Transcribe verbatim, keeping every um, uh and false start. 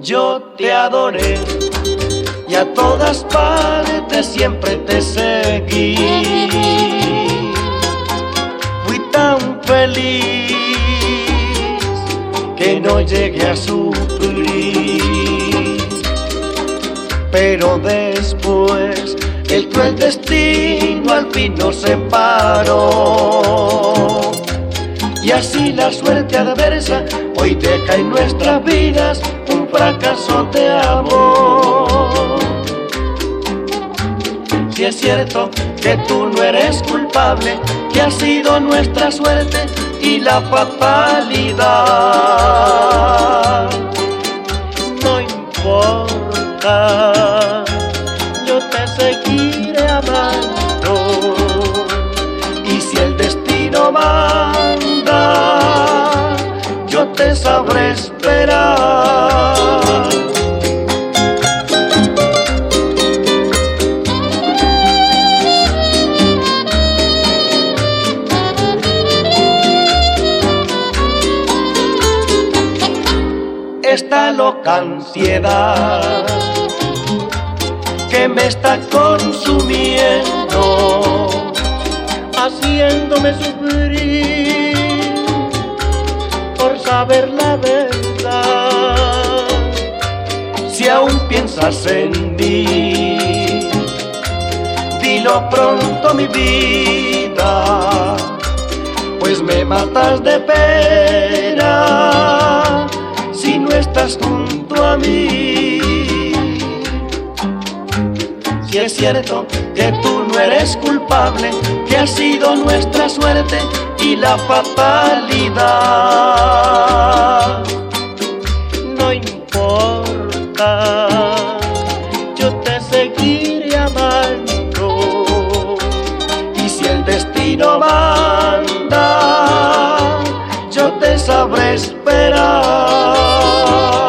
yo te adoré y a todas partes siempre te seguí. Fui tan feliz que no llegué a sufrir, pero después el cruel destino al fin nos separó. Y así la suerte adversa hoy deja en nuestras vidas un fracaso de amor. Si es cierto que tú no eres culpable, que ha sido nuestra suerte y la fatalidad, no importa, yo te seguiré amando. Y si el destino manda, yo te sabré esperar. Esta loca ansiedad que me está consumiendo, haciéndome sufrir por saber la verdad. Si aún piensas en mí, dilo pronto, mi vida, pues me matas de pena si no estás junto a mí. Si es cierto que tú no eres culpable, que ha sido nuestra suerte y la fatalidad, no importa, yo te seguiré amando. Y si el destino manda, yo te sabré esperar.